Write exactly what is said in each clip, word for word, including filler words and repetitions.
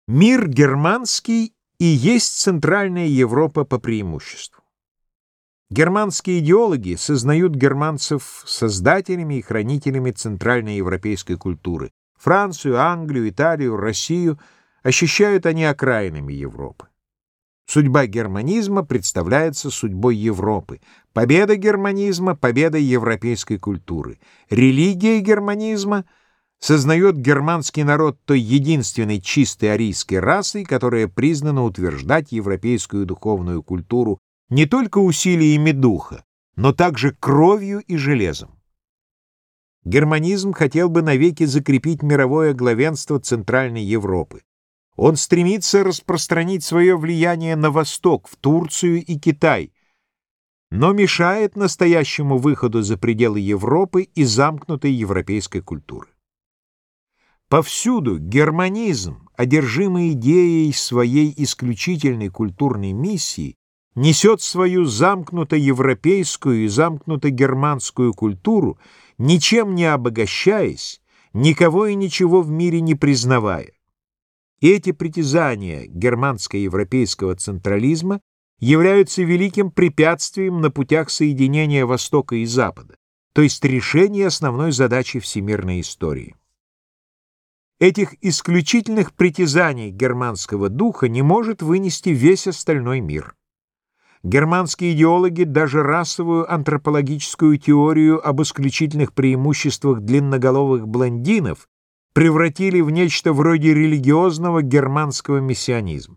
Мир германский и есть Центральная Европа по преимуществу. Германские идеологи сознают германцев создателями и хранителями центральной европейской культуры. Францию, Англию, Италию, Россию ощущают они окраинами Европы. Судьба германизма представляется судьбой Европы. Победа германизма — победой европейской культуры. Религия германизма сознает германский народ той единственной чистой арийской расой, которая признана утверждать европейскую духовную культуру не только усилиями духа, но также кровью и железом. Германизм хотел бы навеки закрепить мировое главенство Центральной Европы. Он стремится распространить свое влияние на восток, в Турцию и Китай, но мешает настоящему выходу за пределы Европы и замкнутой европейской культуры. Повсюду германизм, одержимый идеей своей исключительной культурной миссии, несет свою замкнуто-европейскую и замкнуто-германскую культуру, ничем не обогащаясь, никого и ничего в мире не признавая. И эти притязания германско-европейского централизма являются великим препятствием на путях соединения Востока и Запада, то есть решения основной задачи всемирной истории. Этих исключительных притязаний германского духа не может вынести весь остальной мир. Германские идеологи даже расовую антропологическую теорию об исключительных преимуществах длинноголовых блондинов превратили в нечто вроде религиозного германского мессианизма.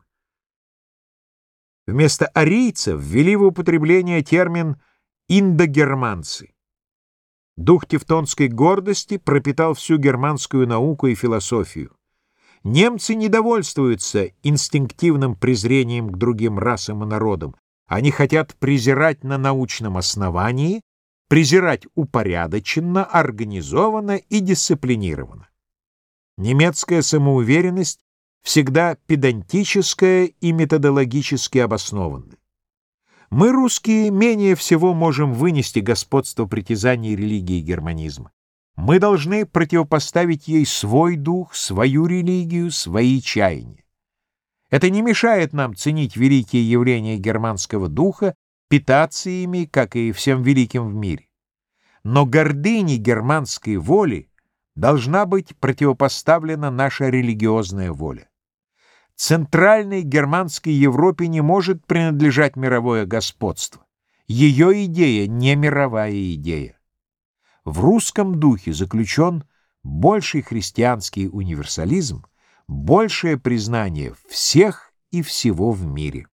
Вместо арийцев ввели в употребление термин «индогерманцы». Дух тевтонской гордости пропитал всю германскую науку и философию. Немцы не довольствуются инстинктивным презрением к другим расам и народам. Они хотят презирать на научном основании, презирать упорядоченно, организованно и дисциплинированно. Немецкая самоуверенность всегда педантическая и методологически обоснованная. Мы, русские, менее всего можем вынести господство притязаний религии германизма. Мы должны противопоставить ей свой дух, свою религию, свои чаяния. Это не мешает нам ценить великие явления германского духа, питаться ими, как и всем великим в мире. Но гордыне германской воли должна быть противопоставлена наша религиозная воля. Центральной германской Европе не может принадлежать мировое господство. Ее идея не мировая идея. В русском духе заключен больший христианский универсализм, большее признание всех и всего в мире.